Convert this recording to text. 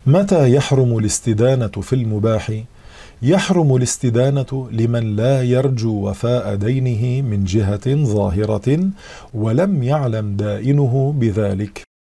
متى يحرم الاستدانة في المباح؟ يحرم الاستدانة لمن لا يرجو وفاء دينه من جهة ظاهرة ولم يعلم دائنه بذلك.